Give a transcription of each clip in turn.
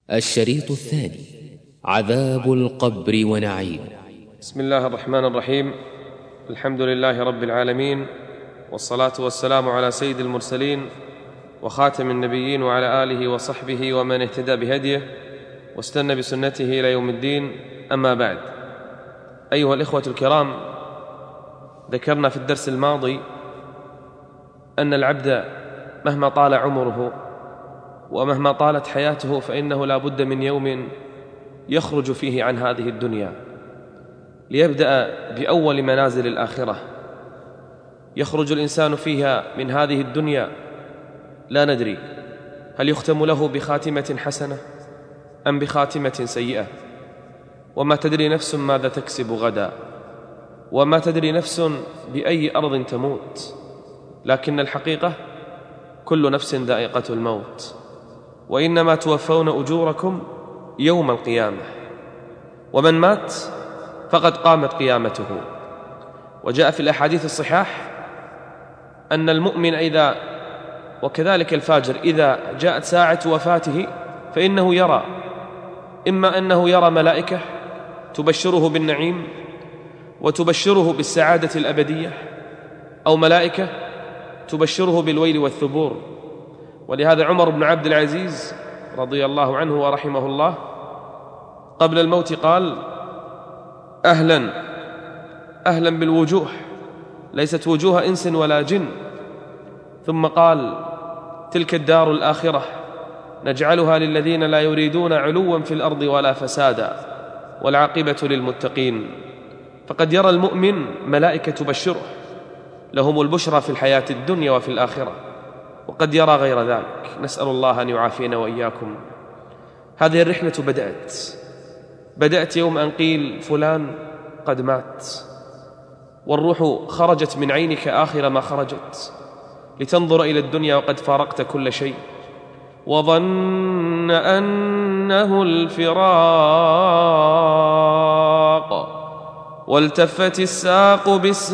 الشريط الثاني: عذاب القبر ونعيم. بسم الله الرحمن الرحيم. الحمد لله رب العالمين، والصلاة والسلام على سيد المرسلين وخاتم النبيين وعلى آله وصحبه ومن اهتدى بهديه واستنى بسنته إلى يوم الدين. أما بعد، أيها الإخوة الكرام، ذكرنا في الدرس الماضي أن العبد مهما طال عمره ومهما طالت حياته فإنه لا بد من يوم يخرج فيه عن هذه الدنيا ليبدأ بأول منازل الآخرة. يخرج الإنسان فيها من هذه الدنيا لا ندري هل يختم له بخاتمة حسنة أم بخاتمة سيئة، وما تدري نفس ماذا تكسب غدا، وما تدري نفس بأي أرض تموت، لكن الحقيقة كل نفس ذائقة الموت، وإنما توفون أجوركم يوم القيامة. ومن مات فقد قامت قيامته. وجاء في الأحاديث الصحاح أن المؤمن وكذلك الفاجر إذا جاءت ساعة وفاته فإنه يرى، إما أنه يرى ملائكة تبشره بالنعيم وتبشره بالسعادة الأبدية، أو ملائكة تبشره بالويل والثبور. ولهذا عمر بن عبد العزيز رضي الله عنه ورحمه الله قبل الموت قال: أهلا أهلا بالوجوه، ليست وجوه إنس ولا جن. ثم قال: تلك الدار الآخرة نجعلها للذين لا يريدون علوا في الأرض ولا فسادا والعاقبة للمتقين. فقد يرى المؤمن ملائكة تبشره، لهم البشرى في الحياة الدنيا وفي الآخرة، وقد يرى غير ذلك. نسأل الله أن يعافينا وإياكم. هذه الرحلة بدأت يوم أن قيل فلان قد مات، والروح خرجت من عينك آخر ما خرجت لتنظر إلى الدنيا وقد فارقت كل شيء، وظن أنه الفراق والتفت الساق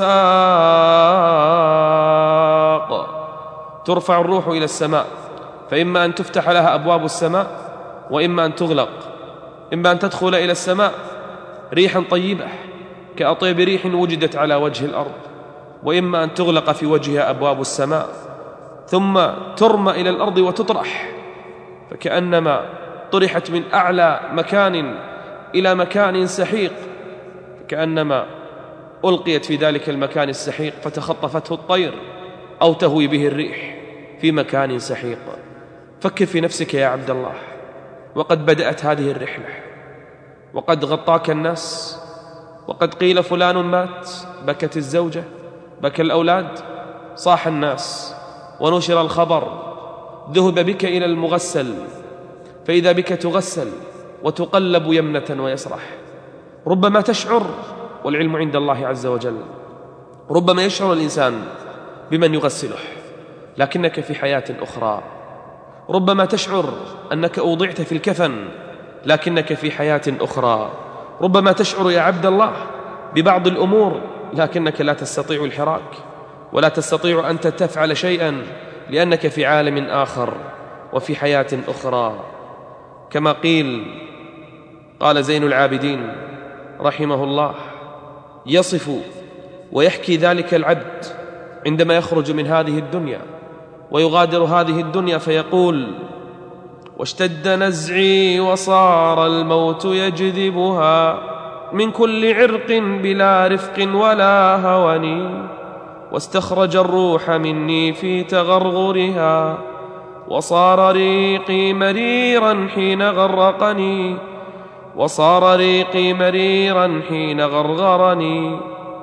بالساق. ترفع الروح إلى السماء، فإما أن تفتح لها أبواب السماء وإما أن تغلق. إما أن تدخل إلى السماء ريحا طيبة كأطيب ريح وجدت على وجه الأرض، وإما أن تغلق في وجهها أبواب السماء ثم ترمى إلى الأرض وتطرح، فكأنما طرحت من أعلى مكان إلى مكان سحيق، كأنما ألقيت في ذلك المكان السحيق فتخطفته الطير أو تهوي به الريح في مكان سحيق. فكر في نفسك يا عبد الله، وقد بدأت هذه الرحلة، وقد غطاك الناس، وقد قيل فلان مات، بكت الزوجة، بكى الأولاد، صاح الناس، ونشر الخبر، ذهب بك إلى المغسل، فإذا بك تغسل وتقلب يمنة ويسرح. ربما تشعر، والعلم عند الله عز وجل، ربما يشعر الإنسان بمن يغسله لكنك في حياة أخرى. ربما تشعر أنك أوضعت في الكفن لكنك في حياة أخرى. ربما تشعر يا عبد الله ببعض الأمور لكنك لا تستطيع الحراك ولا تستطيع أن تفعل شيئا لأنك في عالم آخر وفي حياة أخرى. كما قال زين العابدين رحمه الله يصف ويحكي ذلك العبد عندما يخرج من هذه الدنيا ويغادر هذه الدنيا فيقول: واشتد نزعي وصار الموت يجذبها من كل عرق بلا رفق ولا هون، واستخرج الروح مني في تغرغرها، وصار ريقي مريرا حين غرقني، وصار ريقي مريرا حين غرغرني،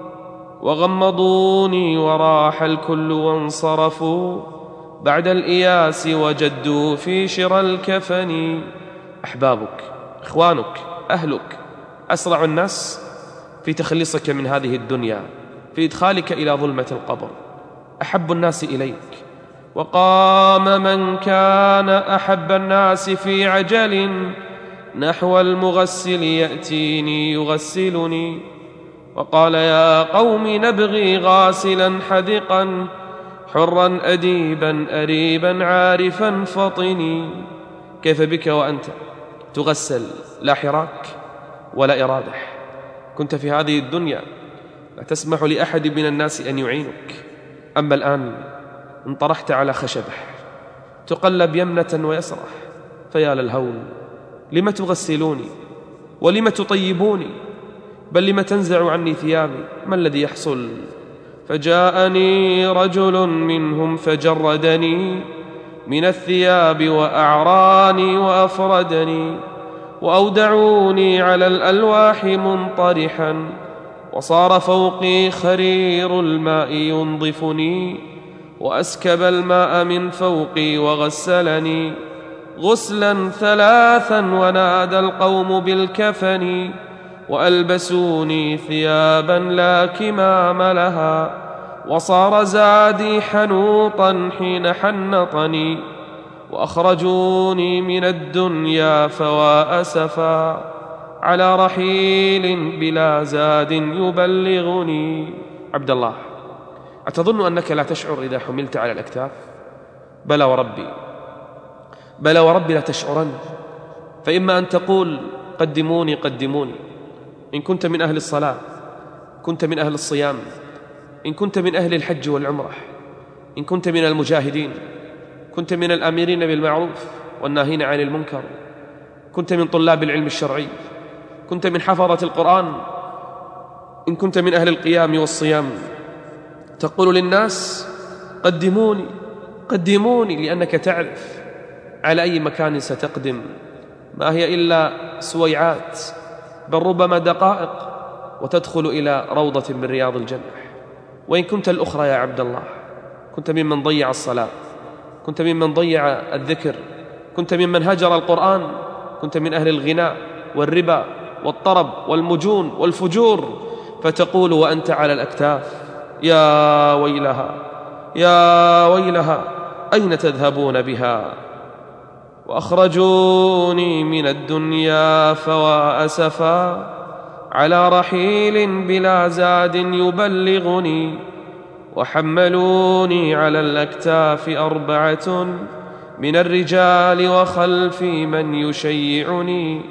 وغمضوني وراح الكل وانصرفوا بعد الإياس وجدوا في شرى الكفن. أحبابك، إخوانك، أهلك، أسرع الناس في تخليصك من هذه الدنيا، في إدخالك إلى ظلمة القبر، أحب الناس إليك. وقام من كان أحب الناس في عجل نحو المغسل يأتيني يغسلني، وقال: يا قوم نبغي غاسلا حذقا حرا أديبا أريبا عارفا فطني. كيف بك وأنت تغسل لا حراك ولا إرادة. كنت في هذه الدنيا لا تسمح لأحد من الناس أن يعينك، أما الآن انطرحت على خشبة تقلب يمنة ويسرة، فيا للهول، لم تغسلوني ولم تطيبوني، بل لم تنزع عني ثيابي؟ ما الذي يحصل؟ فجاءني رجل منهم فجردني من الثياب وأعراني وأفردني، وأودعوني على الألواح منطرحا، وصار فوقي خرير الماء ينظفني، وأسكب الماء من فوقي وغسلني غسلا ثلاثا، ونادى القوم بالكفن، وألبسوني ثيابا لا كمام لها، وصار زادي حنوطا حين حنطني، وأخرجوني من الدنيا فوا أسفا على رحيل بلا زاد يبلغني. عبد الله، أتظن أنك لا تشعر إذا حملت على الأكتاف؟ بلى وربي، بلى وربي لا تشعرن. فإما أن تقول قدموني قدموني إن كنت من أهل الصلاة، كنت من أهل الصيام، إن كنت من أهل الحج والعمرة، إن كنت من المجاهدين، كنت من الآمرين بالمعروف والناهين عن المنكر، كنت من طلاب العلم الشرعي، كنت من حفظة القرآن، إن كنت من أهل القيام والصيام، تقول للناس قدموني قدموني، لأنك تعرف على أي مكان ستقدم، ما هي إلا سويعات، بل ربما دقائق وتدخل إلى روضة من رياض الجنة. وإن كنت الأخرى يا عبد الله، كنت ممن ضيع الصلاة، كنت ممن ضيع الذكر، كنت ممن هجر القرآن، كنت من أهل الغناء والربا والطرب والمجون والفجور، فتقول وأنت على الأكتاف يا ويلها يا ويلها أين تذهبون بها؟ وأخرجوني من الدنيا فوا أسفا على رحيل بلا زاد يبلغني، وحملوني على الأكتاف 4 من الرجال وخلفي من يشيعني،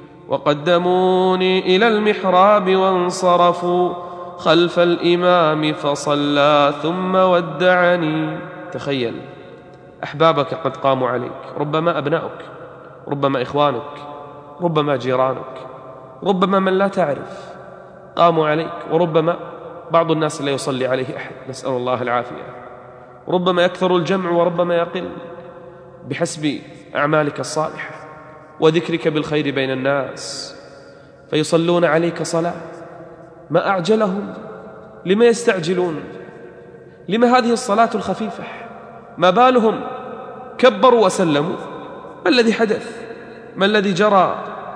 وقدموني إلى المحراب وانصرفوا خلف الإمام فصلى ثم ودعني. تخيل أحبابك قد قاموا عليك، ربما أبنائك، ربما إخوانك، ربما جيرانك، ربما من لا تعرف قاموا عليك، وربما بعض الناس لا يصلي عليه أحد، نسأل الله العافية. ربما يكثر الجمع وربما يقل بحسب أعمالك الصالحة وذكرك بالخير بين الناس، فيصلون عليك صلاة ما أعجلهم، لما يستعجلون؟ لما هذه الصلاة الخفيفة؟ ما بالهم كبروا وسلموا؟ ما الذي حدث؟ ما الذي جرى؟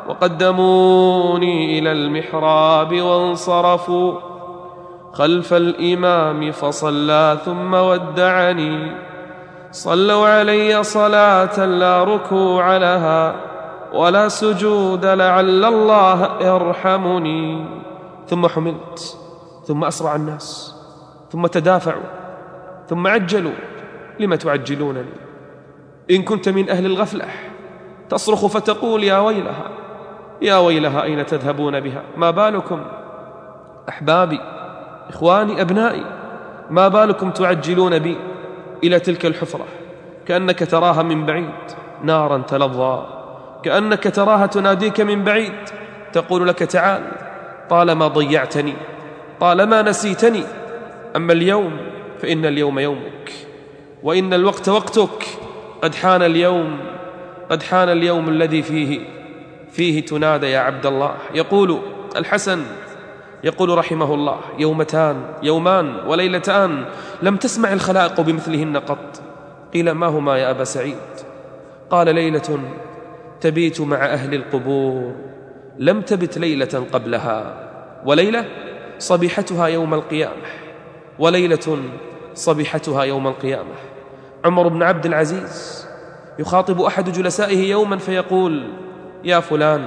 وقدموني إلى المحراب وانصرفوا خلف الإمام فصلى ثم ودعني، صلوا علي صلاة لا ركوع لها ولا سجود لعل الله يرحمني. ثم حملت، ثم أسرع الناس، ثم تدافعوا، ثم عجلوا. لم تعجلونني؟ إن كنت من أهل الغفلة تصرخ فتقول يا ويلها يا ويلها أين تذهبون بها؟ ما بالكم أحبابي إخواني أبنائي، ما بالكم تعجلون بي إلى تلك الحفرة كأنك تراها من بعيد نارا تلظى، كأنك تراها تناديك من بعيد تقول لك تعال، طالما ضيعتني، طالما نسيتني، أما اليوم فإن اليوم يومك، وإن الوقت وقتك، قد حان اليوم، قد حان اليوم الذي فيه تنادى يا عبد الله. يقول الحسن، يقول رحمه الله: يومان وليلتان لم تسمع الخلائق بمثلهن قط. قيل: ما هما يا أبا سعيد؟ قال: ليلة تبيت مع أهل القبور لم تبت ليلة قبلها، وليلة صبيحتها يوم القيامة، وليلة صبيحتها يوم القيامة. عمر بن عبد العزيز يخاطب أحد جلسائه يوما فيقول: يا فلان،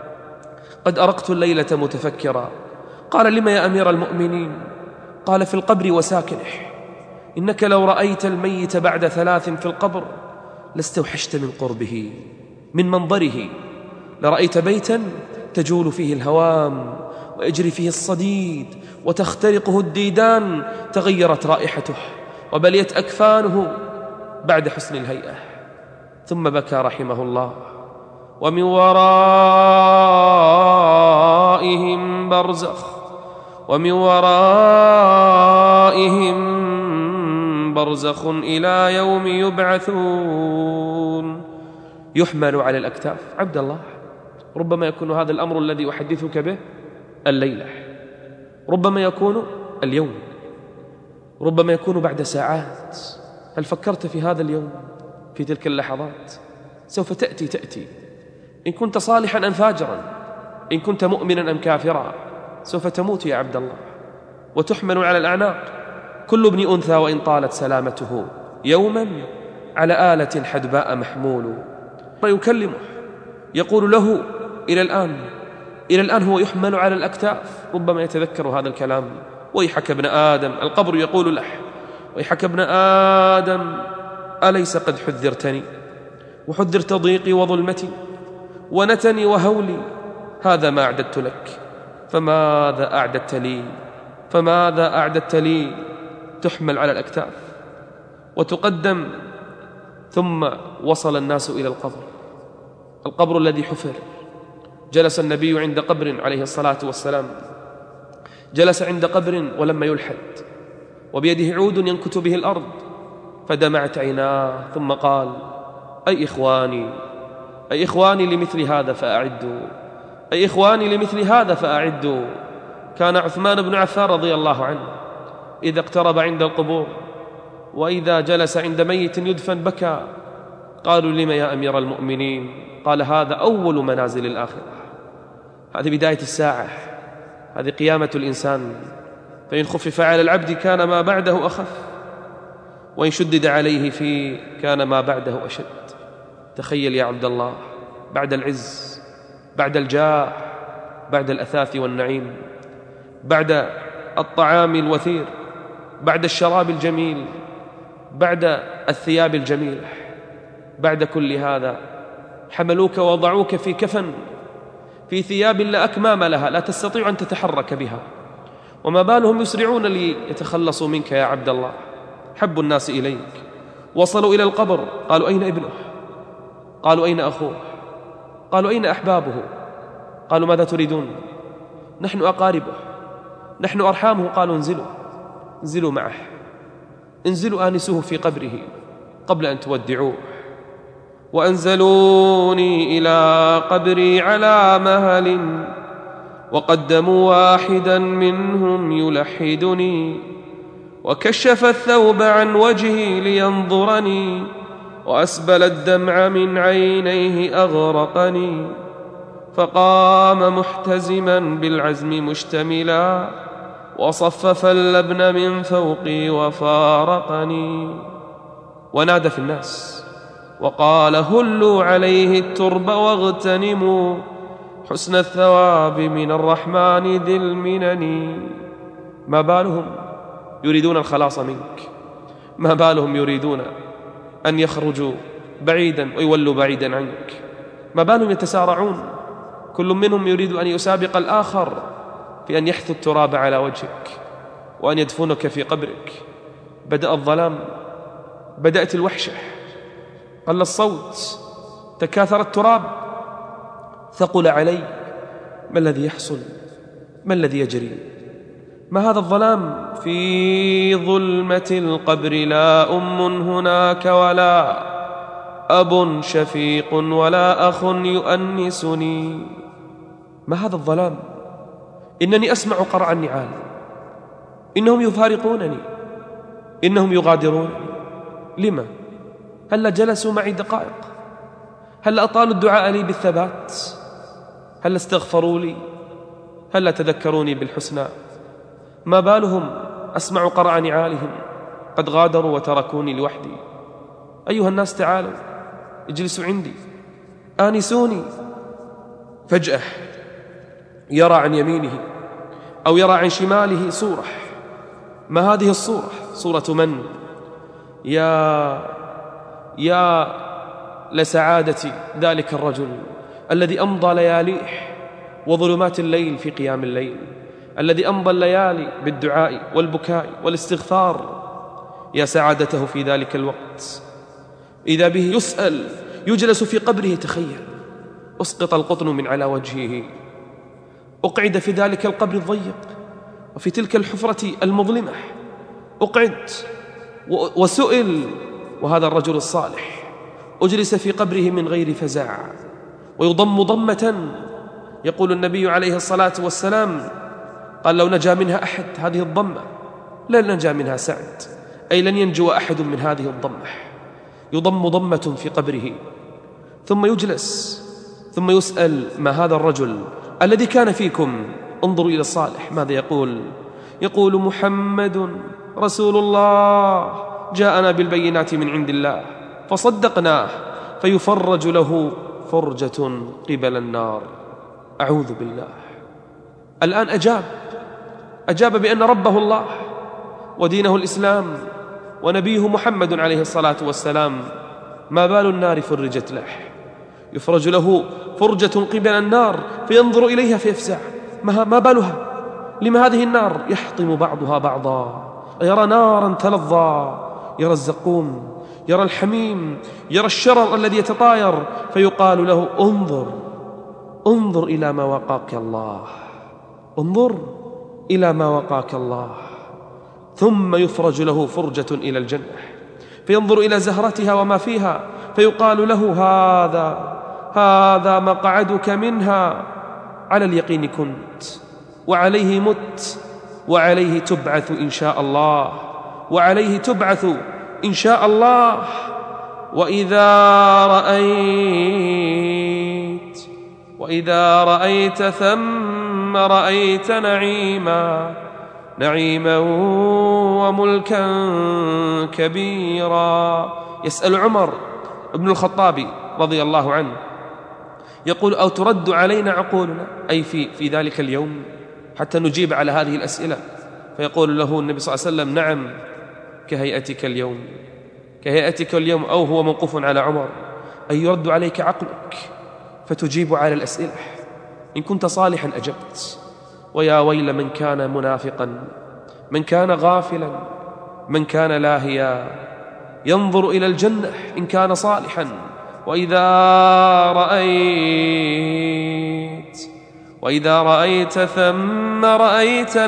قد أرقت الليلة متفكرا. قال: لما يا أمير المؤمنين؟ قال: في القبر وساكنه، إنك لو رأيت الميت بعد 3 في القبر لاستوحشت من قربه، من منظره، لرأيت بيتا تجول فيه الهوام ويجري فيه الصديد وتخترقه الديدان، تغيرت رائحته وبليت أكفانه بعد حسن الهيئة. ثم بكى رحمه الله. ومن ورائهم برزخ، ومن ورائهم برزخ إلى يوم يبعثون. يحمل على الأكتاف. عبد الله، ربما يكون هذا الأمر الذي أحدثك به الليلة، ربما يكون اليوم، ربما يكون بعد ساعات. هل فكرت في هذا اليوم، في تلك اللحظات؟ سوف تأتي. إن كنت صالحا أم فاجرا، إن كنت مؤمنا أم كافرا، سوف تموت يا عبد الله، وتحمل على الأعناق. كل ابن أنثى وإن طالت سلامته يوما على آلة حدباء محمول. فيكلمه يقول له إلى الآن هو يحمل على الأكتاف. ربما يتذكر هذا الكلام: ويحك ابن آدم. القبر يقول له: ويحك ابن آدم، أليس قد حذرتني وحذرت ضيقي وظلمتي ونتني وهولي؟ هذا ما أعددت لك، فماذا أعددت لي؟ تحمل على الأكتاف وتقدم. ثم وصل الناس إلى القبر الذي حفر. جلس النبي عند قبر عليه الصلاة والسلام، جلس عند قبر ولما يلحد، وبيده عود ينكت به الأرض، فدمعت عيناه ثم قال: أي إخواني لمثل هذا فأعدوا. كان عثمان بن عفان رضي الله عنه إذا اقترب عند القبور وإذا جلس عند ميت يدفن بكى. قالوا: لم يا أمير المؤمنين؟ قال: هذا أول منازل الآخرة، هذه بداية الساعة، هذه قيامة الإنسان. فإن خفف على العبد كان ما بعده أخف، وإن شدد عليه فيه كان ما بعده أشد. تخيل يا عبد الله، بعد العز، بعد الجاه، بعد الأثاث والنعيم، بعد الطعام الوثير، بعد الشراب الجميل، بعد الثياب الجميلة، بعد كل هذا حملوك ووضعوك في كفن، في ثياب لا أكمام لها، لا تستطيع أن تتحرك بها. وما بالهم يسرعون ليتخلصوا منك يا عبد الله. حب الناس إليك، وصلوا إلى القبر، قالوا: أين ابنه؟ قالوا: أين أخوه؟ قالوا: أين أحبابه؟ قالوا: ماذا تريدون؟ نحن أقاربه، نحن أرحامه. قالوا: انزلوا معه، انزلوا آنسوه في قبره قبل أن تودعوه. وأنزلوني إلى قبري على مهل، وقدموا واحدا منهم يلحدني، وكشف الثوب عن وجهي لينظرني، وأسبل الدمع من عينيه أغرقني. فقام محتزما بالعزم مشتملا، وصفف اللبن من فوقي وفارقني. ونادى في الناس وقال: هلوا عليه الترب واغتنموا حسن الثواب من الرحمن ذي المنن. ما بالهم يريدون الخلاص منك، ما بالهم يريدون أن يخرجوا بعيدا ويولوا بعيدا عنك، ما بالهم يتسارعون، كل منهم يريد أن يسابق الآخر في أن يحث التراب على وجهك وأن يدفنك في قبرك. بدأ الظلام، بدأت الوحشة، قل الصوت، تكاثر التراب، ثقل علي. ما الذي يحصل؟ ما الذي يجري؟ ما هذا الظلام؟ في ظلمة القبر لا أم هناك ولا أب شفيق ولا أخ يؤنسني. ما هذا الظلام؟ إنني أسمع قرع النعال، إنهم يفارقونني، إنهم يغادرونني. لما؟ هل جلسوا معي دقائق؟ هل أطالوا الدعاء لي بالثبات؟ هل استغفروا لي؟ هل تذكروني بالحسنى؟ ما بالهم أسمع قرع نعالهم، قد غادروا وتركوني لوحدي. أيها الناس تعالوا اجلسوا عندي، آنسوني. فجأة يرى عن يمينه أو يرى عن شماله صورة. ما هذه الصورة؟ صورة من؟ يا لسعادة ذلك الرجل الذي أمضى لياليه وظلمات الليل في قيام الليل، الذي أمضى الليالي بالدعاء والبكاء والاستغفار، يا سعادته في ذلك الوقت إذا به يسأل يجلس في قبره. تخيل، أسقط القطن من على وجهه، أقعد في ذلك القبر الضيق وفي تلك الحفرة المظلمة، أقعد وسئل، وهذا الرجل الصالح أجلس في قبره من غير فزع ويضم ضمة. يقول النبي عليه الصلاة والسلام قال لو نجا منها أحد هذه الضمة لن نجا منها سعد، أي لن ينجو أحد من هذه الضمة. يضم ضمة في قبره ثم يجلس ثم يسأل ما هذا الرجل الذي كان فيكم؟ انظروا إلى الصالح ماذا يقول؟ يقول محمد رسول الله جاءنا بالبينات من عند الله فصدقناه، فيفرج له فرجة قبل النار. أعوذ بالله. الآن أجاب بأن ربه الله ودينه الإسلام ونبيه محمد عليه الصلاة والسلام. ما بال النار فرجت له؟ يفرج له فرجة قبل النار فينظر إليها فيفزع، ما بالها؟ لما هذه النار يحطم بعضها بعضا؟ يرى نارا تلظى، يرى الزقوم، يرى الحميم، يرى الشرر الذي يتطاير، فيقال له انظر إلى ما وقاك الله، انظر إلى ما وقاك الله. ثم يفرج له فرجة إلى الجنة فينظر إلى زهرتها وما فيها، فيقال له هذا مقعدك منها، على اليقين كنت وعليه مت وعليه تبعث إن شاء الله، وعليه تبعث إن شاء الله. وإذا رأيت ثم رأيت نعيما وملكا كبيرا. يسأل عمر بن الخطاب رضي الله عنه يقول أو ترد علينا عقولنا، أي في ذلك اليوم، حتى نجيب على هذه الأسئلة. فيقول له النبي صلى الله عليه وسلم نعم، كهيئتك اليوم، أو هو موقوف على عمر، أي يرد عليك عقلك فتجيب على الأسئلة. إن كنت صالحا أجبت، ويا ويل من كان منافقا، من كان غافلا، من كان لاهيا، ينظر إلى الجنة إن كان صالحا. وإذا رأيت ثم رأيت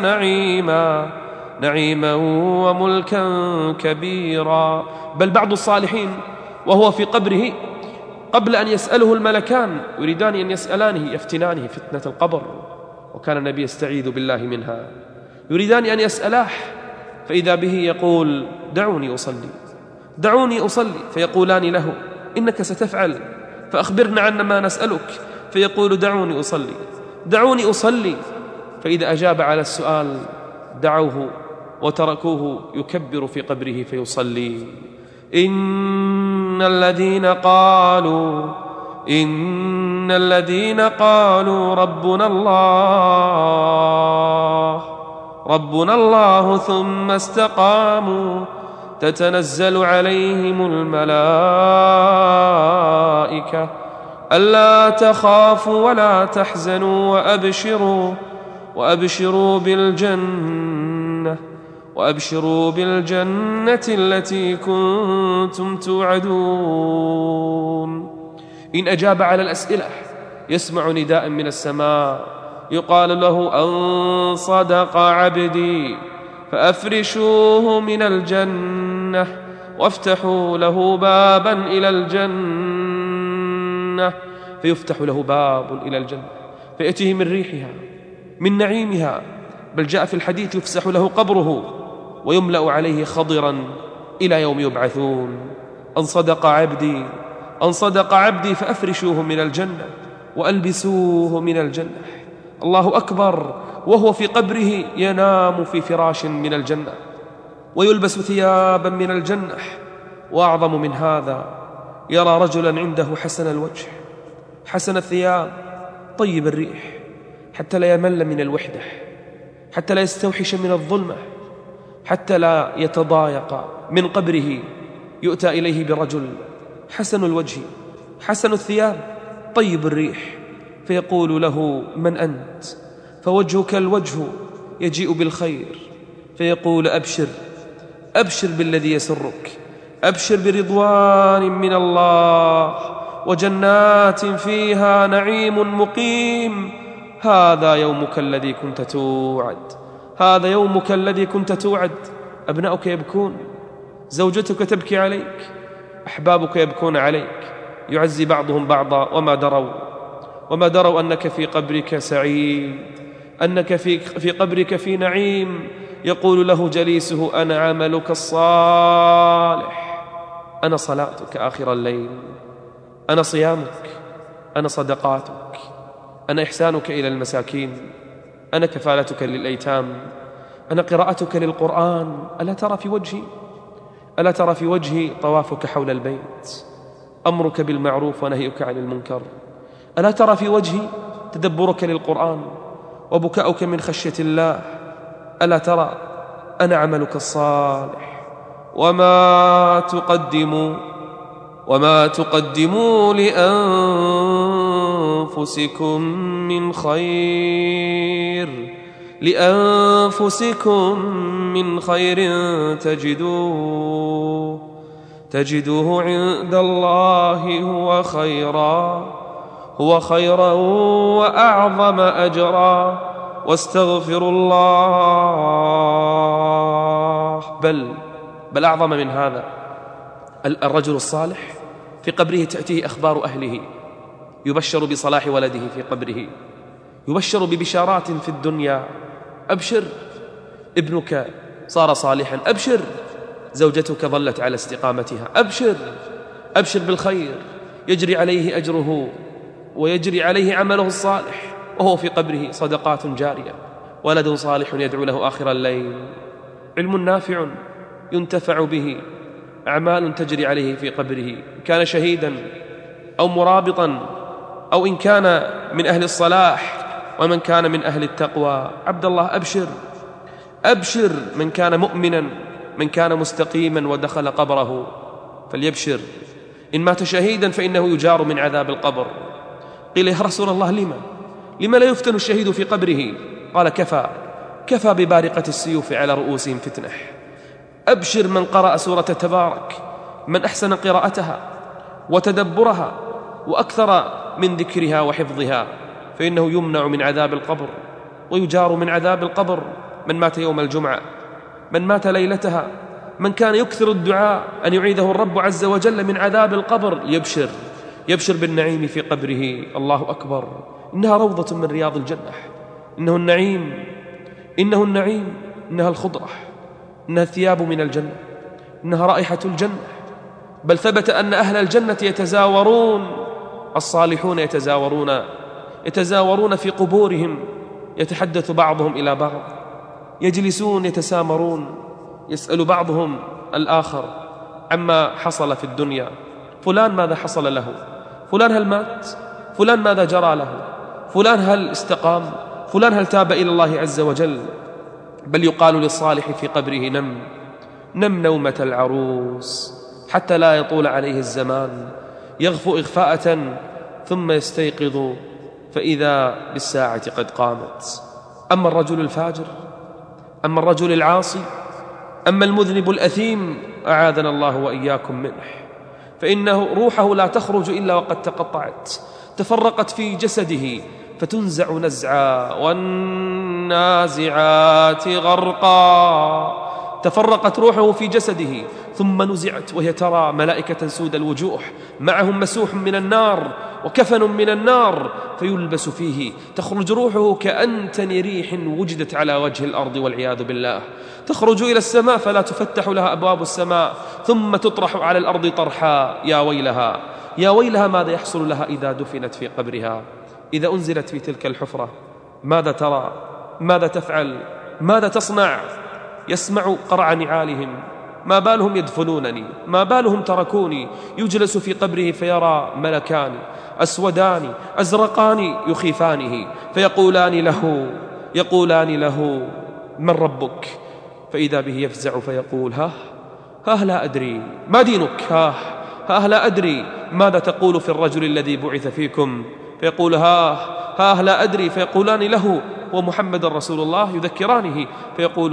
نعيما وملكا كبيرا. بل بعض الصالحين وهو في قبره قبل أن يسأله الملكان يريدان أن يسألانه يفتنانه فتنة القبر، وكان النبي يستعيذ بالله منها، يريدان أن يسألاه، فإذا به يقول دعوني أصلي، فيقولان له إنك ستفعل، فأخبرنا عن ما نسألك، فيقول دعوني أصلي. فإذا أجاب على السؤال دعوه وتركوه يكبر في قبره فيصلي. إن الذين قالوا ربنا الله ثم استقاموا تتنزل عليهم الملائكة ألا تخافوا ولا تحزنوا وأبشروا بالجنة التي كنتم توعدون. إن أجاب على الأسئلة يسمع نداء من السماء يقال له أن صدق عبدي فأفرشوه من الجنة وافتحوا له بابا إلى الجنة، فيفتح له باب إلى الجنة فيأتيه من ريحها من نعيمها. بل جاء في الحديث يفسح له قبره ويملأ عليه خضرا إلى يوم يبعثون. أن صدق عبدي فأفرشوه من الجنة وألبسوه من الجنة. الله أكبر. وهو في قبره ينام في فراش من الجنة ويلبس ثيابا من الجنة. وأعظم من هذا يرى رجلا عنده حسن الوجه حسن الثياب طيب الريح، حتى لا يمل من الوحدة، حتى لا يستوحش من الظلمة، حتى لا يتضايق من قبره. يؤتى إليه برجل حسن الوجه حسن الثياب طيب الريح، فيقول له: من أنت؟ فوجهك الوجه يجيء بالخير، فيقول: أبشر أبشر بالذي يسرك، أبشر برضوان من الله وجنات فيها نعيم مقيم. هذا يومك الذي كنت توعد، هذا يومك الذي كنت توعد. أبناؤك يبكون، زوجتك تبكي عليك، أحبابك يبكون عليك، يعزي بعضهم بعضا وما دروا أنك في قبرك سعيد، أنك في قبرك في نعيم. يقول له جليسه: أنا عملك الصالح، أنا صلاتك آخر الليل، أنا صيامك، أنا صدقاتك، أنا إحسانك إلى المساكين، أنا كفالتك للأيتام، أنا قراءتك للقرآن. ألا ترى في وجهي طوافك حول البيت، أمرك بالمعروف ونهيك عن المنكر؟ ألا ترى في وجهي تدبرك للقرآن وبكاؤك من خشية الله؟ ألا ترى أنا عملك الصالح؟ وما تقدموا لأنفسكم من خير تجدوه عند الله هو خيرا وأعظم أجرا، واستغفروا الله. بل أعظم من هذا، الرجل الصالح في قبره تأتيه أخبار أهله، يبشر بصلاح ولده في قبره، يبشر ببشارات في الدنيا: أبشر ابنك صار صالحا، أبشر زوجتك ظلت على استقامتها، أبشر بالخير، يجري عليه أجره ويجري عليه عمله الصالح وهو في قبره، صدقات جارية، ولد صالح يدعو له آخر الليل، علم نافع ينتفع به، أعمال تجري عليه في قبره، كان شهيدا أو مرابطا، أو إن كان من أهل الصلاح ومن كان من أهل التقوى. عبد الله، أبشر من كان مؤمنا، من كان مستقيما ودخل قبره فليبشر، إن مات شهيدا فإنه يجار من عذاب القبر. قيل: يا رسول الله، لما لا يفتن الشهيد في قبره؟ قال: كفى ببارقة السيوف على رؤوسهم فتنة. أبشر من قرأ سورة تبارك، من أحسن قراءتها وتدبرها وأكثر من ذكرها وحفظها، فإنه يمنع من عذاب القبر ويجار من عذاب القبر. من مات يوم الجمعة، من مات ليلتها، من كان يكثر الدعاء أن يعيده الرب عز وجل من عذاب القبر، يبشر بالنعيم في قبره. الله أكبر، إنها روضة من رياض الجنة، إنه النعيم، إنها الخضرة، إنها الثياب من الجنة، إنها رائحة الجنة. بل ثبت أن أهل الجنة يتزاورون، الصالحون يتزاورون في قبورهم، يتحدث بعضهم إلى بعض، يجلسون يتسامرون، يسأل بعضهم الآخر عما حصل في الدنيا: فلان ماذا حصل له؟ فلان هل مات؟ فلان ماذا جرى له؟ فلان هل استقام؟ فلان هل تاب إلى الله عز وجل؟ بل يقال للصالح في قبره: نم نومة العروس حتى لا يطول عليه الزمان، يغفو إغفاءة ثم يستيقظ فإذا بالساعة قد قامت. أما الرجل الفاجر، أما الرجل العاصي، أما المذنب الأثيم، أعاذنا الله وإياكم منه، فإنه روحه لا تخرج إلا وقد تقطعت، تفرقت في جسده، فتنزع نزعا والنازعات غرقا. تفرقت روحه في جسده ثم نزعت، وهي ترى ملائكة سود الوجوه معهم مسوح من النار وكفن من النار فيلبس فيه، تخرج روحه كأنتن ريح وجدت على وجه الأرض والعياذ بالله، تخرج إلى السماء فلا تفتح لها أبواب السماء، ثم تطرح على الأرض طرحا. يا ويلها ماذا يحصل لها إذا دفنت في قبرها، إذا أنزلت في تلك الحفرة؟ ماذا ترى؟ ماذا تفعل؟ ماذا تصنع؟ يسمع قرع نعالهم: ما بالهم يدفنونني؟ ما بالهم تركوني؟ يجلس في قبره فيرى ملكان أسودان أزرقان يخيفانه، يقولان له: من ربك؟ فإذا به يفزع فيقول: ها لا أدري. ما دينك؟ لا أدري ماذا تقول في الرجل الذي بعث فيكم؟ فيقول لا أدري. فيقولان له ومحمد رسول الله يذكرانه، فيقول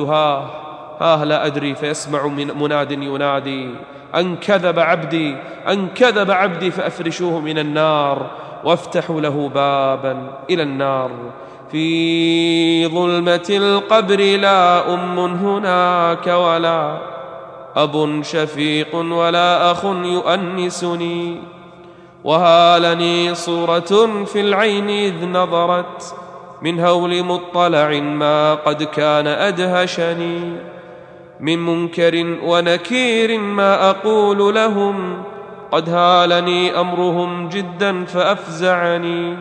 لا أدري. فيسمع من مناد ينادي أن كذب عبدي، أن كذب عبدي، فأفرشوه من النار وافتحوا له بابا إلى النار. في ظلمة القبر لا أم هناك ولا أب شفيق ولا أخ يؤنسني، وهالني صورة في العين إذ نظرت من هول مطلع ما قد كان أدهشني، من منكر ونكير ما أقول لهم، قد هالني أمرهم جدا فأفزعني،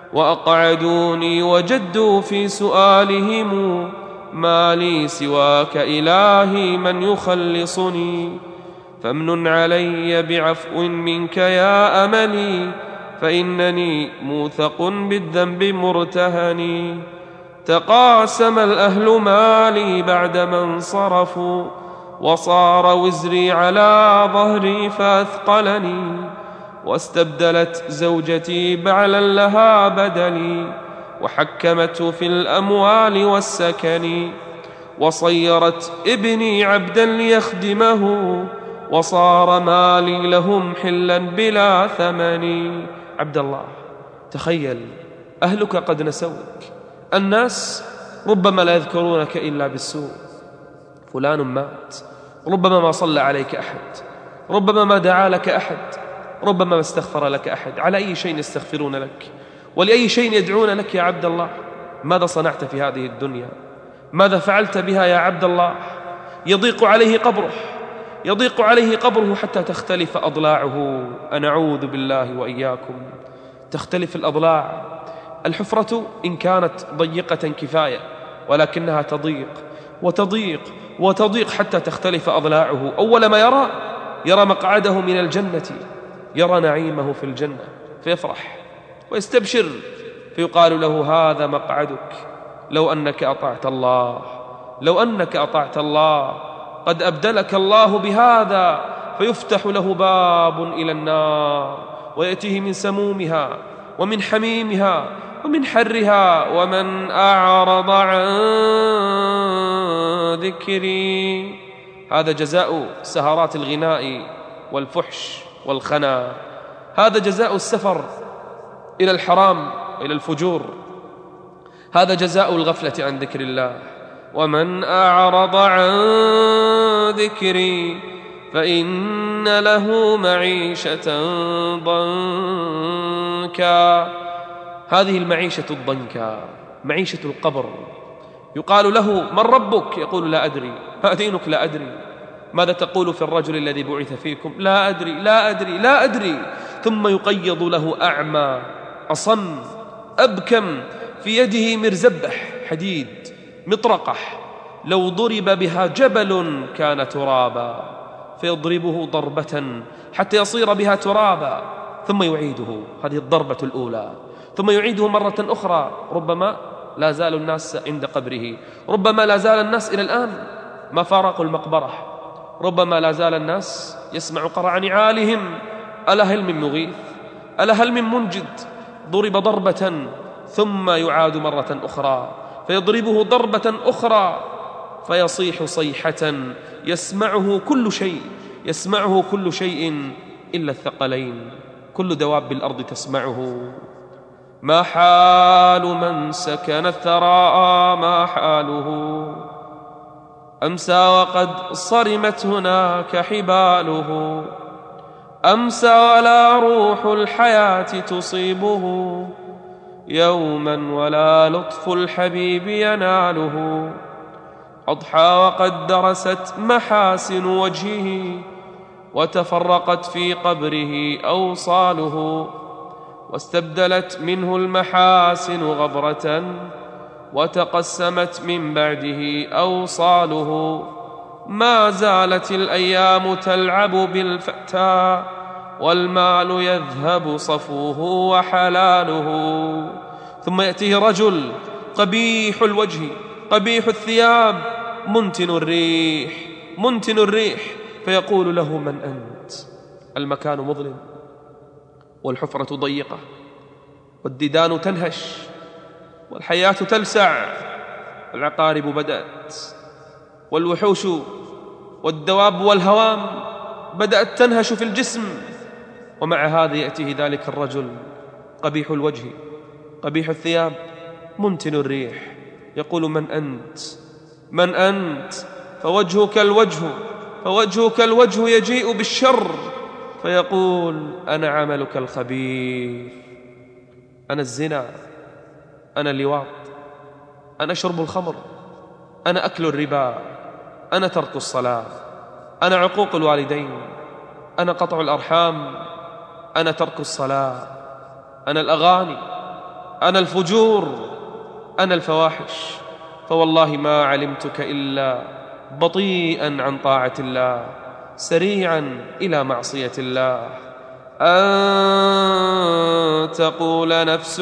وأقعدوني وجدوا في سؤالهم ما لي سواك إلهي من يخلصني، فامنن علي بعفو منك يا أملي، فإنني موثق بالذنب مرتهني. تقاسم الأهل مالي بعدما انصرفوا، وصار وزري على ظهري فأثقلني، واستبدلت زوجتي بعلا لها بدلي، وحكمته في الأموال والسكن، وصيرت ابني عبدا ليخدمه، وصار مالي لهم حلا بلا ثمن. عبد الله، تخيل أهلك قد نسوك، الناس ربما لا يذكرونك إلا بالسوء، فلان مات، ربما ما صلى عليك أحد، ربما ما دعا لك أحد، ربما ما استغفر لك أحد. على أي شيء يستغفرون لك؟ ولأي شيء يدعون لك يا عبد الله؟ ماذا صنعت في هذه الدنيا؟ ماذا فعلت بها يا عبد الله؟ يضيق عليه قبره، يضيق عليه قبره حتى تختلف أضلاعه. أنا أعوذ بالله وإياكم. تختلف الأضلاع. الحفرة إن كانت ضيقة كفاية، ولكنها تضيق وتضيق وتضيق حتى تختلف أضلاعه. أول ما يرى مقعده من الجنة، يرى نعيمه في الجنة، فيفرح ويستبشر، فيقال له هذا مقعدك لو أنك أطعت الله، لو أنك أطعت الله، قد أبدلك الله بهذا. فيفتح له باب إلى النار، ويأتيه من سمومها ومن حميمها ومن حرها. ومن أعرض عن ذكري، هذا جزاء سهرات الغناء والفحش والخنا، هذا جزاء السفر إلى الحرام وإلى الفجور، هذا جزاء الغفلة عن ذكر الله. ومن أعرض عن ذكري فإن له معيشة ضنكا. هذه المعيشة الضنكا معيشة القبر. يقال له من ربك؟ يقول لا أدري. ما دينك؟ لا أدري. ماذا تقول في الرجل الذي بعث فيكم؟ لا أدري لا أدري لا أدري. ثم يقيض له أعمى أصم أبكم في يده مرزبح حديد مطرقح، لو ضرب بها جبل كان ترابا، فيضربه ضربة حتى يصير بها ترابا، ثم يعيده، هذه الضربة الأولى، ثم يعيده مرة أخرى. ربما لا زال الناس عند قبره، ربما لا زال الناس إلى الآن ما فارقوا المقبرة، ربما لا زال الناس يسمع قرع نعالهم. ألا هل من مغيث؟ ألا هل من منجد؟ ضرب ضربة ثم يعاد مرة أخرى، فيضربه ضربة أخرى، فيصيح صيحة يسمعه كل شيء، يسمعه كل شيء إلا الثقلين، كل دواب الأرض تسمعه. ما حال من سكن الثراء؟ ما حاله؟ أمسى وقد صرمت هناك حباله، أمسى ولا روح الحياة تصيبه يوما، ولا لطف الحبيب يناله. أضحى وقد درست محاسن وجهه، وتفرقت في قبره أوصاله، واستبدلت منه المحاسن غبرة، وتقسمت من بعده أوصاله. ما زالت الأيام تلعب بالفتى، والمال يذهب صفوه وحلاله. ثم يأتيه رجل قبيح الوجه قبيح الثياب منتن الريح منتن الريح، فيقول له من أنت؟ المكان مظلم والحفرة ضيقة والديدان تنهش والحياة تلسع، العقارب بدأت والوحوش والدواب والهوام بدأت تنهش في الجسم، ومع هذا يأتيه ذلك الرجل قبيح الوجه قبيح الثياب منتن الريح، يقول: من أنت؟ من أنت؟ فوجهك الوجه يجيء بالشر، فيقول: أنا عملك الخبيث، أنا الزنا، أنا اللواط، أنا شرب الخمر، أنا أكل الربا، أنا ترك الصلاة، أنا عقوق الوالدين، أنا قطع الأرحام، أنا ترك الصلاة، أنا الأغاني، أنا الفجور، أنا الفواحش. فوالله ما علمتك إلا بطيئا عن طاعة الله سريعا إلى معصية الله. أن تقول نفس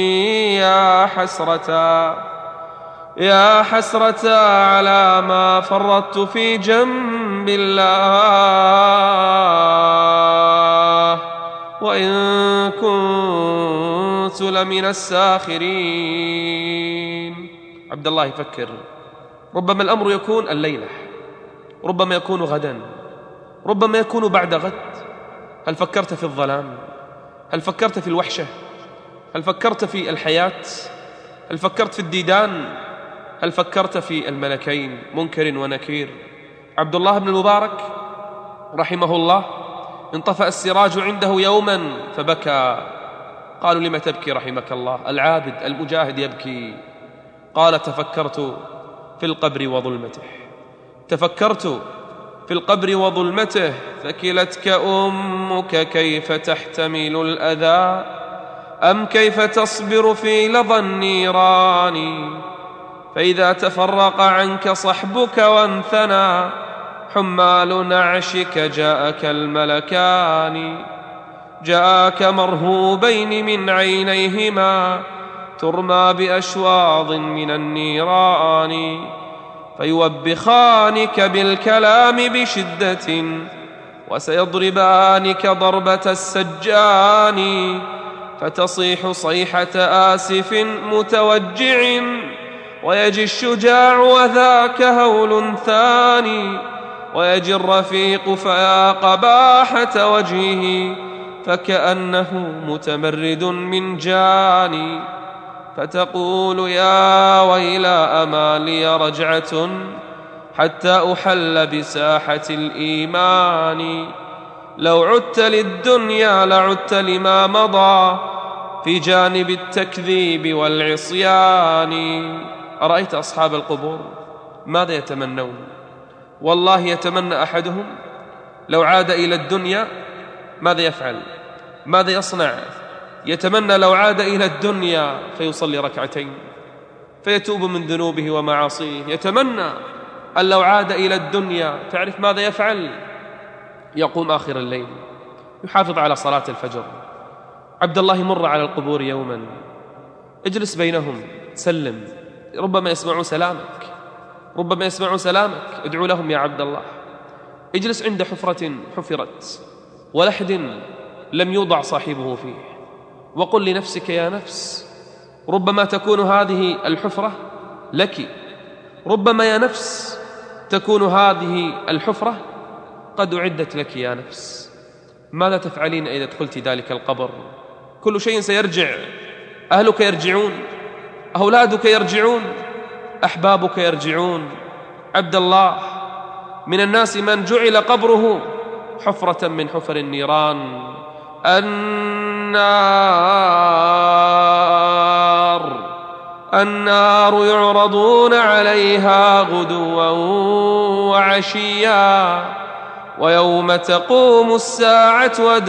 يا حسرة على ما فرطت في جنب الله وإن كنت لمن الساخرين. عبد الله يفكر، ربما الأمر يكون الليلة، ربما يكون غدا، ربما يكون بعد غد. هل فكرت في الظلام؟ هل فكرت في الوحشة؟ هل فكرت في الحياة؟ هل فكرت في الديدان؟ هل فكرت في الملكين منكر ونكير؟ عبد الله بن المبارك رحمه الله انطفأ السراج عنده يوما فبكى. قالوا: لم تبكي رحمك الله؟ العابد المجاهد يبكي. قال: تفكرت في القبر وظلمته، تفكرت في القبر وظلمته، ثكلتك أمك كيف تحتمل الأذى أم كيف تصبر في لظى النيران، فإذا تفرق عنك صحبك وانثنى حمال نعشك جاءك الملكان، جاءك مرهوبين من عينيهما ترمى بأشواظ من النيران، فيوبخانك بالكلام بشدة وسيضربانك ضربة السجان، فتصيح صيحة آسف متوجع ويجي الشجاع وذاك هول ثاني، ويجي الرفيق فيا قباحة وجهه فكأنه متمرد من جاني، فتقول: يا ويلى أما لي رجعة حتى أحل بساحة الإيمان، لو عدت للدنيا لعدت لما مضى في جانب التكذيب والعصيان. أرأيت أصحاب القبور ماذا يتمنون؟ والله يتمنى أحدهم لو عاد إلى الدنيا ماذا يفعل؟ ماذا يصنع؟ يتمنى لو عاد إلى الدنيا فيصلي ركعتين فيتوب من ذنوبه ومعاصيه. يتمنى أن لو عاد إلى الدنيا تعرف ماذا يفعل؟ يقوم آخر الليل يحافظ على صلاة الفجر. عبد الله مر على القبور يوما، اجلس بينهم سلم، ربما يسمعوا سلامك، ربما يسمعوا سلامك، ادعو لهم يا عبد الله. اجلس عند حفرة حفرت ولحد لم يوضع صاحبه فيه، وقل لنفسك: يا نفس ربما تكون هذه الحفرة لك، ربما يا نفس تكون هذه الحفرة قد أعدت لك يا نفس. ماذا تفعلين إذا دخلت ذلك القبر؟ كل شيء سيرجع، أهلك يرجعون، أولادك يرجعون، أحبابك يرجعون. عبد الله، من الناس من جعل قبره حفرة من حفر النيران. النار يعرضون عليها غدوا وعشيا ويوم تقوم الساعة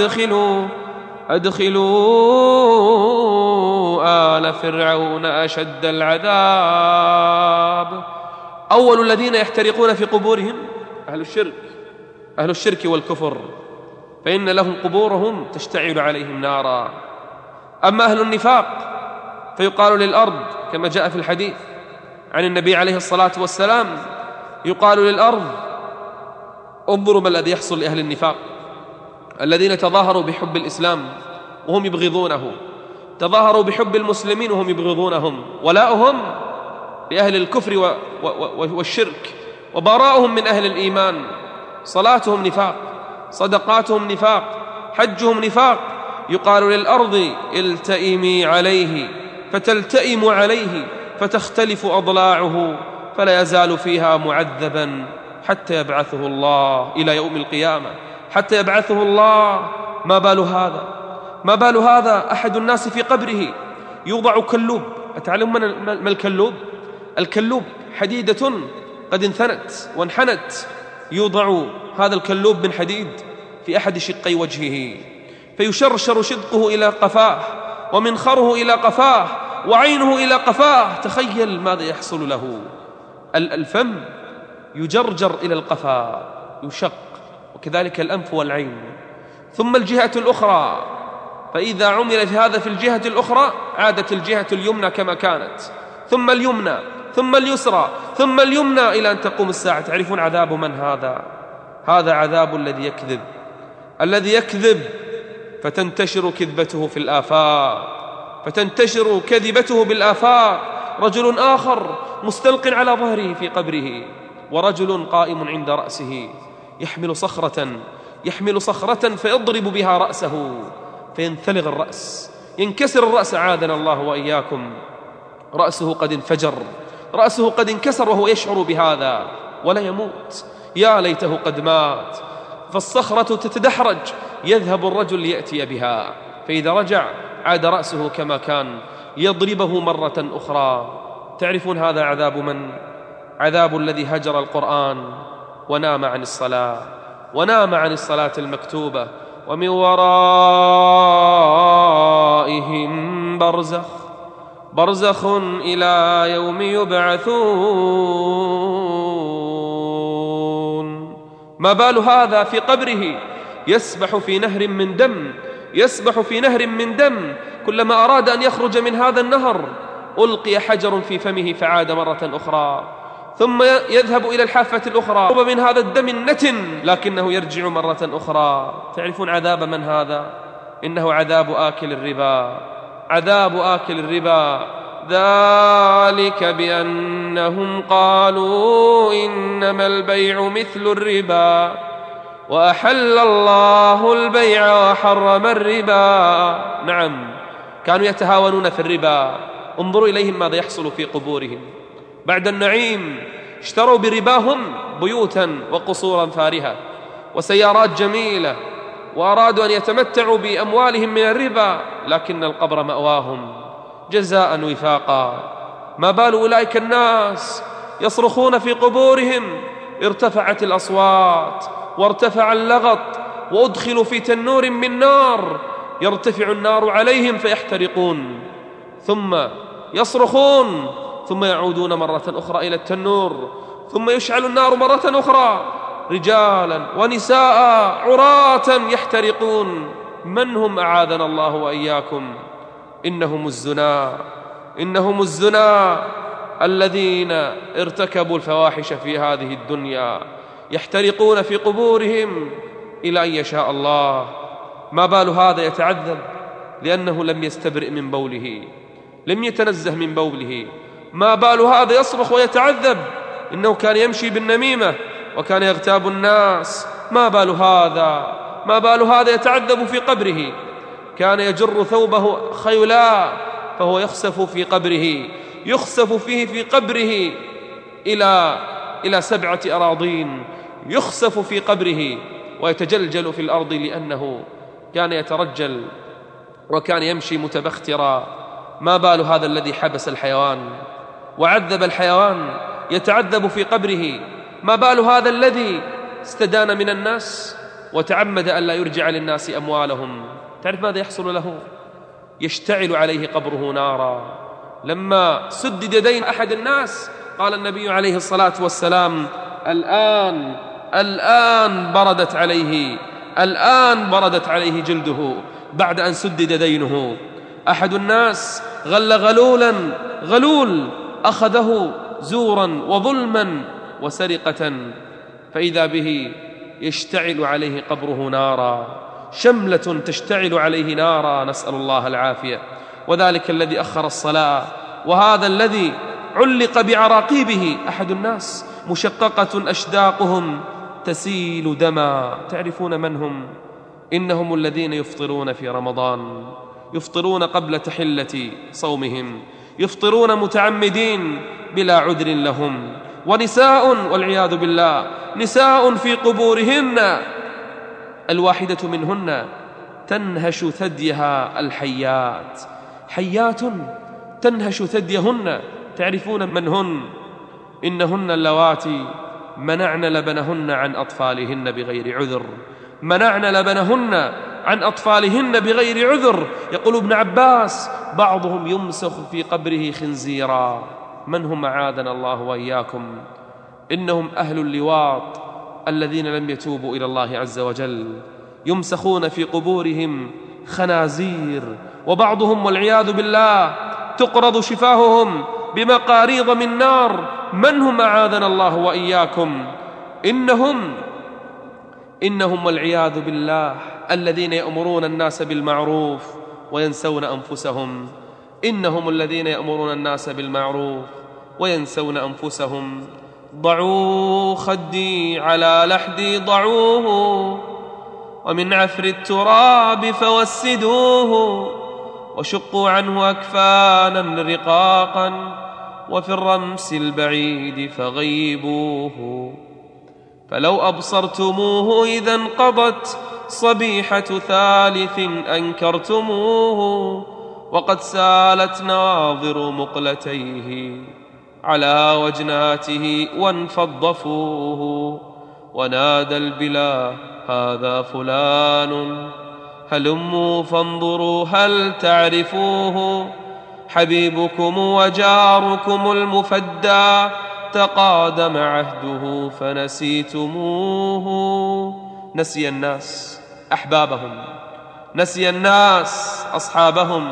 أدخلوا آل فرعون أشد العذاب. أول الذين يحترقون في قبورهم أهل الشرك والكفر، فإن لهم قبورهم تشتعل عليهم نارا. أما أهل النفاق فيقال للأرض كما جاء في الحديث عن النبي عليه الصلاة والسلام، يقال للأرض: انظروا ما الذي يحصل لأهل النفاق، الذين تظاهروا بحب الإسلام وهم يبغضونه، تظاهروا بحب المسلمين وهم يبغضونهم، ولاؤهم لأهل الكفر والشرك، وبراءهم من أهل الإيمان. صلاتهم نفاق، صدقاتهم نفاق، حجهم نفاق. يقال للأرض التئمي عليه فتلتئم عليه فتختلف أضلاعه، فلا يزال فيها معذبا حتى يبعثه الله إلى يوم القيامة، حتى يبعثه الله. ما بال هذا؟ ما بال هذا؟ أحد الناس في قبره يوضع كلوب. أتعلم ما الكلوب؟ الكلوب حديدة قد انثنت وانحنت، يوضع هذا الكلوب من حديد في أحد شقي وجهه، فيشرشر شدقه إلى قفاه، ومنخره إلى قفاه، وعينه إلى قفاه. تخيل ماذا يحصل له. الفم يجرجر إلى القفا، يشق، وكذلك الأنف والعين. ثم الجهة الأخرى، فإذا عمل هذا في الجهة الأخرى عادت الجهة اليمنى كما كانت، ثم اليمنى، ثم اليسرى، ثم اليمنى، إلى أن تقوم الساعة. تعرفون عذاب من هذا؟ هذا عذاب الذي يكذب، الذي يكذب فتنتشر كذبته في الآفاق، فتنتشر كذبته بالآفاق. رجل آخر مستلق على ظهره في قبره، ورجل قائم عند رأسه يحمل صخرة فيضرب بها رأسه فينثلغ الرأس، ينكسر الرأس، عاذنا الله وإياكم. رأسه قد انفجر، رأسه قد انكسر وهو يشعر بهذا ولا يموت. يا ليته قد مات. فالصخرة تتدحرج، يذهب الرجل ليأتي بها، فإذا رجع عاد رأسه كما كان، يضربه مرة أخرى. تعرفون هذا عذاب من؟ عذاب الذي هجر القرآن ونام عن الصلاة، ونام عن الصلاة المكتوبة. ومن ورائهم برزخ إلى يوم يبعثون. ما بال هذا في قبره يسبح في نهر من دم، يسبح في نهر من دم. كلما أراد أن يخرج من هذا النهر ألقي حجر في فمه فعاد مرة أخرى، ثم يذهب إلى الحافة الأخرى من هذا الدم النتن، لكنه يرجع مرة أخرى. تعرفون عذاب من هذا؟ إنه عذاب آكل الربا، عذاب آكل الربا. ذلك بأنهم قالوا إنما البيع مثل الربا وأحل الله البيع وحرم الربا. نعم، كانوا يتهاونون في الربا. انظروا إليهم ماذا يحصل في قبورهم بعد النعيم. اشتروا برباهم بيوتا وقصورا فارهة وسيارات جميلة، وأرادوا أن يتمتعوا بأموالهم من الربا، لكن القبر مأواهم جزاء وفاقا. ما بال أولئك الناس يصرخون في قبورهم، ارتفعت الأصوات وارتفع اللغط، وأدخلوا في تنور من نار، يرتفع النار عليهم فيحترقون، ثم يصرخون، ثم يعودون مرة أخرى إلى التنور، ثم يشعل النار مرة أخرى، رجالا ونساء عراة يحترقون. من هم؟ أعاذنا الله وإياكم. إنهم الزنا الذين ارتكبوا الفواحش في هذه الدنيا، يحترقون في قبورهم إلى أن يشاء الله. ما بال هذا يتعذب لأنه لم يستبرئ من بوله، لم يتنزه من بوله. ما بال هذا يصرخ ويتعذب إنه كان يمشي بالنميمة وكان يغتاب الناس. ما بال هذا يتعذب في قبره، كان يجر ثوبه خيلاء فهو يخسف في قبره، يخسف فيه في قبره إلى 7 أراضين، يخسف في قبره ويتجلجل في الأرض لأنه كان يترجل وكان يمشي متبخترا. ما بال هذا الذي حبس الحيوان وعذب الحيوان يتعذب في قبره؟ ما بال هذا الذي استدان من الناس وتعمد أن لا يرجع للناس أموالهم؟ تعرف ماذا يحصل له؟ يشتعل عليه قبره نارا. لما سدد يدين أحد الناس قال النبي عليه الصلاة والسلام: الآن بردت عليه جلده بعد أن سدد دينه. أحد الناس غلول أخذه زورا وظلما وسرقة، فإذا به يشتعل عليه قبره نارا، شملة تشتعل عليه نارا، نسأل الله العافية. وذلك الذي أخر الصلاة، وهذا الذي علق بعراقيبه أحد الناس مشققة أشداقهم تسيل دما. تعرفون من هم؟ إنهم الذين يفطرون في رمضان، يفطرون قبل تحلة صومهم، يفطرون متعمدين بلا عذر لهم. ونساء والعياذ بالله، نساء في قبورهن الواحدة منهن تنهش ثديها الحيات، حيات تنهش ثديهن. تعرفون من هن؟ إنهن اللواتي منعن لبنهن عن أطفالهن بغير عذر، منعن لبنهن عن أطفالهن بغير عذر. يقول ابن عباس: بعضهم يمسخ في قبره خنزيرا. من هم؟ أعاذنا الله وإياكم. إنهم أهل اللواط الذين لم يتوبوا إلى الله عز وجل، يمسخون في قبورهم خنازير. وبعضهم والعياذ بالله تقرض شفاههم بمقاريض من نار. من هم؟ أعاذنا الله وإياكم. إنهم والعياذ بالله الذين يأمرون الناس بالمعروف وينسون أنفسهم. إنهم الذين يأمرون الناس بالمعروف وينسون أنفسهم. ضعوا خدي على لحدي ضعوه، ومن عفر التراب فوسدوه، وشقوا عنه أكفانا رقاقا، وفي الرمس البعيد فغيبوه. فلو أبصرتموه إذا انقضت صبيحة ثالث أنكرتموه، وقد سالت ناظر مقلتيه على وجناته وانفض فوه. ونادى البلا: هذا فلان، هلموا فانظروا هل تعرفوه، حبيبكم وجاركم المفدى، تقادم عهده فنسيتموه. نسي الناس أحبابهم، نسي الناس أصحابهم.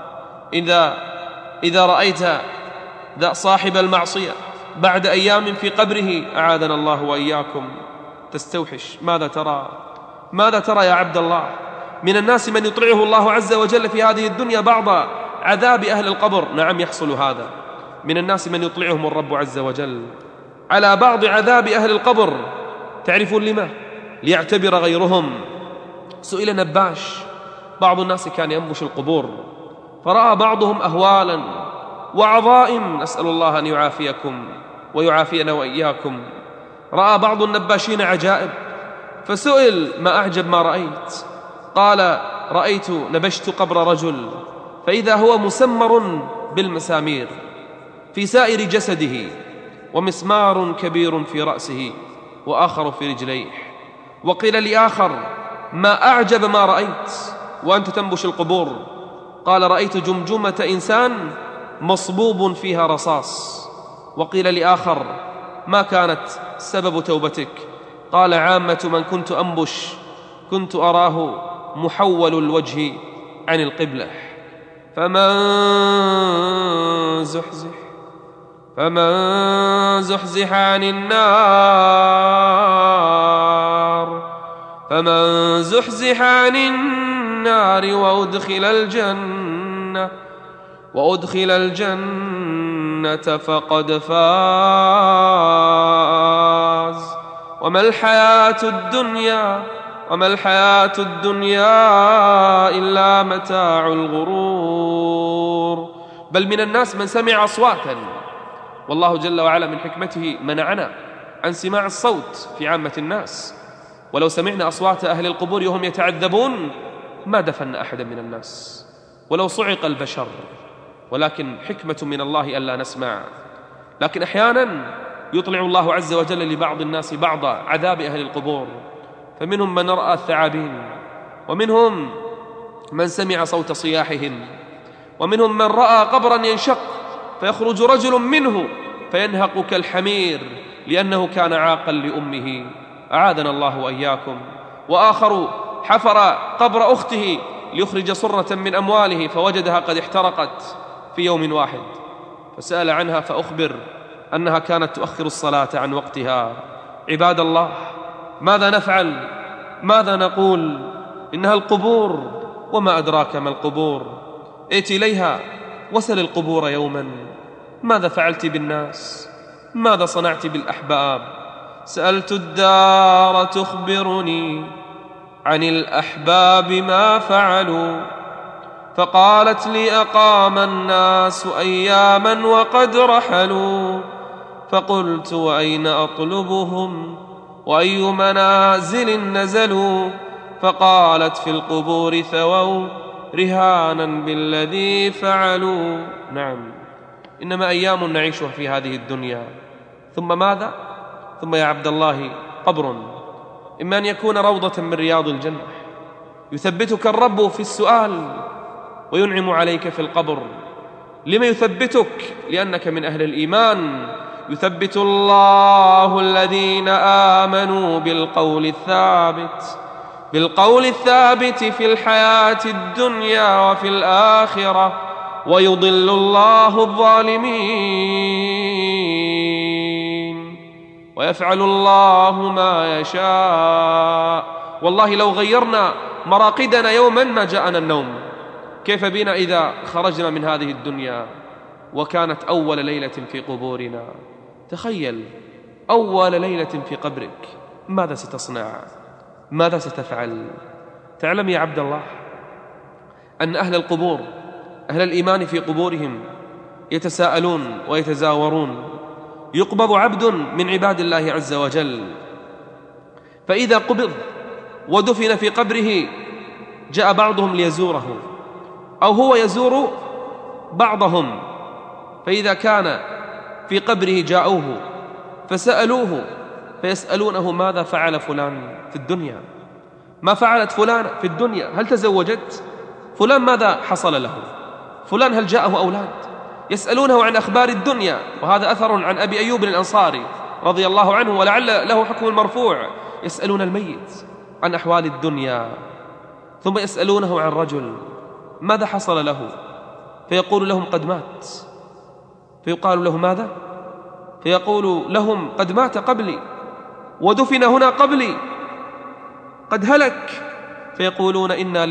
إذا رأيت ذا صاحب المعصية بعد أيام في قبره، أعاذنا الله وإياكم، تستوحش. ماذا ترى يا عبد الله؟ من الناس من يطلعه الله عز وجل في هذه الدنيا بعض عذاب أهل القبر. نعم، يحصل هذا. من الناس من يطلعهم الرب عز وجل على بعض عذاب أهل القبر. تعرفون لما؟ ليعتبر غيرهم. سئل نباش، بعض الناس كان ينبش القبور، فرأى بعضهم أهوالا وعظائم، نسأل الله أن يعافيكم ويعافينا وإياكم. رأى بعض النباشين عجائب، فسئل: ما أعجب ما رأيت؟ قال: رأيت نبشت قبر رجل، فإذا هو مسمر بالمسامير في سائر جسده، ومسمار كبير في رأسه، وآخر في رجليه. وقيل لآخر: ما أعجب ما رأيت وأنت تنبش القبور؟ قال: رأيت جمجمة إنسان مصبوب فيها رصاص. وقيل لآخر: ما كانت سبب توبتك؟ قال: عامة من كنت أنبش كنت أراه محول الوجه عن القبلة، فمن زحزح عن النار وأدخل الجنة فقد فاز. وما الحياة الدنيا إلا متاع الغرور. بل من الناس من سمع أصواتا، والله جل وعلا من حكمته منعنا عن سماع الصوت في عامة الناس. ولو سمعنا أصوات أهل القبور وهم يتعذبون ما دفن أحدا من الناس، ولو صعق البشر. ولكن حكمة من الله ألا نسمع. لكن أحيانا يطلع الله عز وجل لبعض الناس بعض عذاب أهل القبور، فمنهم من رأى الثعابين، ومنهم من سمع صوت صياحهم، ومنهم من رأى قبرا ينشق فيخرج رجل منه فينهق كالحمير لأنه كان عاقا لأمه، أعاذنا الله وإياكم. وآخر حفر قبر أخته ليخرج صرة من أمواله فوجدها قد احترقت في يوم واحد، فسأل عنها فأخبر أنها كانت تؤخر الصلاة عن وقتها. عباد الله، ماذا نفعل؟ ماذا نقول؟ إنها القبور، وما أدراك ما القبور. ائت إليها وسل القبور يوما، ماذا فعلت بالناس؟ ماذا صنعت بالأحباب؟ سألت الدار تخبرني عن الأحباب ما فعلوا، فقالت لي أقام الناس أياما وقد رحلوا. فقلت وأين أطلبهم وأي منازل نزلوا؟ فقالت في القبور ثووا رهانا بالذي فعلوا. نعم، إنما أيام نعيشها في هذه الدنيا، ثم ماذا؟ ثم يا عبد الله قبر، إما أن يكون روضة من رياض الجنة يثبتك الرب في السؤال وينعم عليك في القبر. لما يثبتك؟ لأنك من أهل الإيمان. يثبت الله الذين آمنوا بالقول الثابت في الحياة الدنيا وفي الآخرة، ويضل الله الظالمين ويفعل الله ما يشاء. والله لو غيرنا مراقدنا يوما ما جاءنا النوم. كيف بنا إذا خرجنا من هذه الدنيا وكانت أول ليلة في قبورنا؟ تخيل أول ليلة في قبرك، ماذا ستصنع؟ ماذا ستفعل؟ تعلم يا عبد الله أن أهل القبور، أهل الإيمان في قبورهم يتساءلون ويتزاورون. يقبض عبد من عباد الله عز وجل، فإذا قبض ودفن في قبره جاء بعضهم ليزوره، أو هو يزور بعضهم، فإذا كان في قبره جاءوه فسألوه فيسألونه ماذا فعل فلان في الدنيا؟ ما فعلت فلان في الدنيا؟ هل تزوجت؟ فلان ماذا حصل له؟ فلان هل جاءه أولاد؟ يسألونه عن أخبار الدنيا. وهذا أثر عن أبي أيوب الأنصاري رضي الله عنه، ولعل له حكم المرفوع. يسألون الميت عن أحوال الدنيا، ثم يسألونه عن رجل ماذا حصل له؟ فيقول لهم قد مات. فيقال له ماذا؟ فيقول لهم قد مات قبلي ودفن هنا قبلي، قد هلك. فيقولون إنا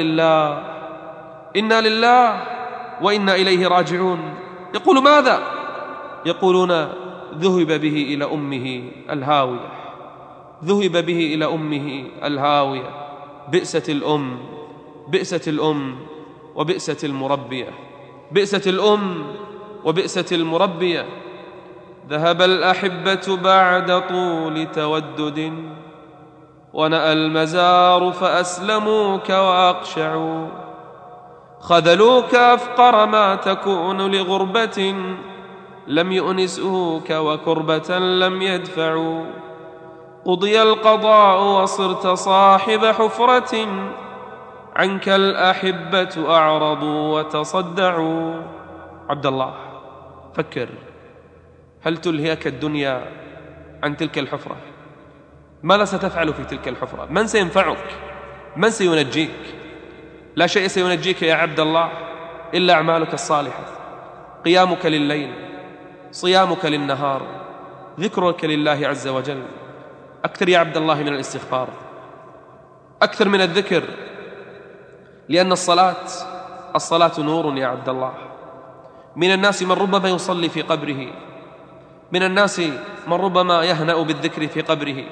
لله وإنا إليه راجعون. يقول ماذا؟ يقولون ذهب به إلى أمه الهاوية، ذهب به إلى أمه الهاوية. بئست الأم، بئست الأم وبئست المربية، بئست الأم وبئست المربية. ذهب الأحبة بعد طول تودد، ونأى المزار فأسلموك وأقشعوا. خذلوك أفقر ما تكون لغربة، لم يؤنسوك وكربة لم يدفعوا. قضي القضاء وصرت صاحب حفرة، عنك الأحبة أعرضوا وتصدعوا. عبد الله فكر، هل تلهيك الدنيا عن تلك الحفرة؟ ماذا ستفعل في تلك الحفرة؟ من سينفعك؟ من سينجيك؟ لا شيء سينجيك يا عبد الله إلا أعمالك الصالحة، قيامك لليل، صيامك للنهار، ذكرك لله عز وجل. أكثر يا عبد الله من الاستغفار، أكثر من الذكر، لأن الصلاة نور يا عبد الله. من الناس من ربما يصلي في قبره، من الناس من ربما يهنأ بالذكر في قبره.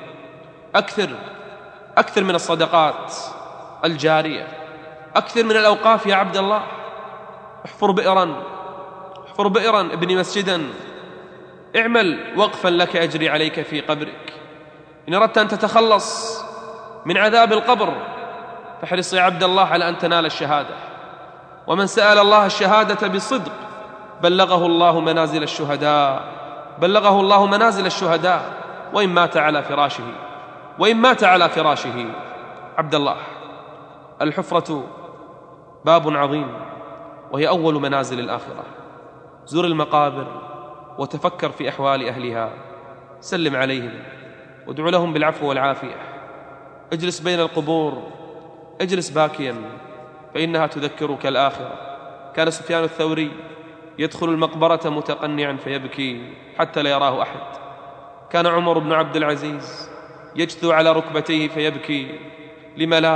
أكثر من الصدقات الجارية، أكثر من الأوقاف يا عبد الله. احفر بئرا، ابني مسجدا، اعمل وقفا لك أجري عليك في قبرك. إن أردت أن تتخلص من عذاب القبر فاحرص يا عبد الله على أن تنال الشهادة. ومن سأل الله الشهادة بصدق بلغه الله منازل الشهداء، وإن مات على فراشه. عبد الله، الحفرة باب عظيم، وهي أول منازل الآخرة. زر المقابر وتفكر في أحوال أهلها، سلم عليهم وادعو لهم بالعفو والعافية. اجلس بين القبور، اجلس باكيا، فإنها تذكرك الآخرة. كان سفيان الثوري يدخل المقبرة متقنعا فيبكي حتى لا يراه أحد. كان عمر بن عبد العزيز يجثو على ركبتيه فيبكي. لم لا؟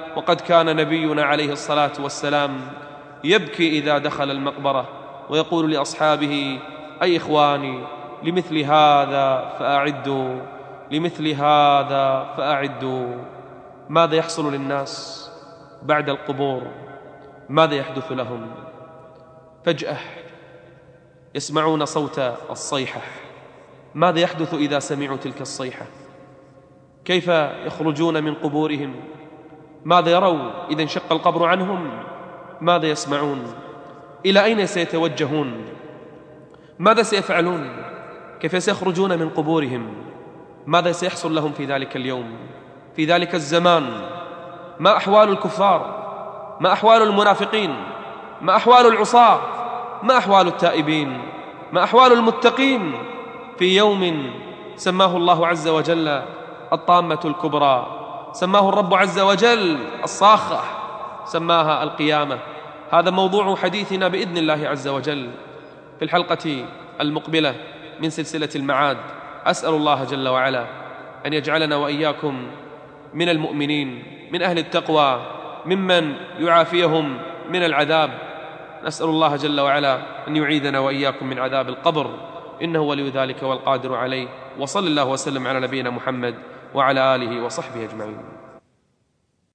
وقد كان نبينا عليه الصلاة والسلام يبكي إذا دخل المقبرة ويقول لأصحابه: أي إخواني، لمثل هذا فأعدوا، لمثل هذا فأعدوا. ماذا يحصل للناس بعد القبور؟ ماذا يحدث لهم؟ فجأة يسمعون صوت الصيحة. ماذا يحدث إذا سمعوا تلك الصيحة؟ كيف يخرجون من قبورهم؟ ماذا يروا إذا انشق القبر عنهم؟ ماذا يسمعون؟ إلى أين سيتوجهون؟ ماذا سيفعلون؟ كيف سيخرجون من قبورهم؟ ماذا سيحصل لهم في ذلك اليوم، في ذلك الزمان؟ ما أحوال الكفار؟ ما أحوال المنافقين؟ ما أحوال العصاة؟ ما أحوال التائبين؟ ما أحوال المتقين في يوم سماه الله عز وجل الطامة الكبرى، سماه الرب عز وجل الصاخة، سماها القيامة؟ هذا موضوع حديثنا بإذن الله عز وجل في الحلقة المقبلة من سلسلة المعاد. أسأل الله جل وعلا أن يجعلنا وإياكم من المؤمنين، من أهل التقوى، ممن يعافيهم من العذاب. نسأل الله جل وعلا أن يعيذنا وإياكم من عذاب القبر، إنه ولي ذلك والقادر عليه. وصلى الله وسلم على نبينا محمد وعلى آله وصحبه أجمعين.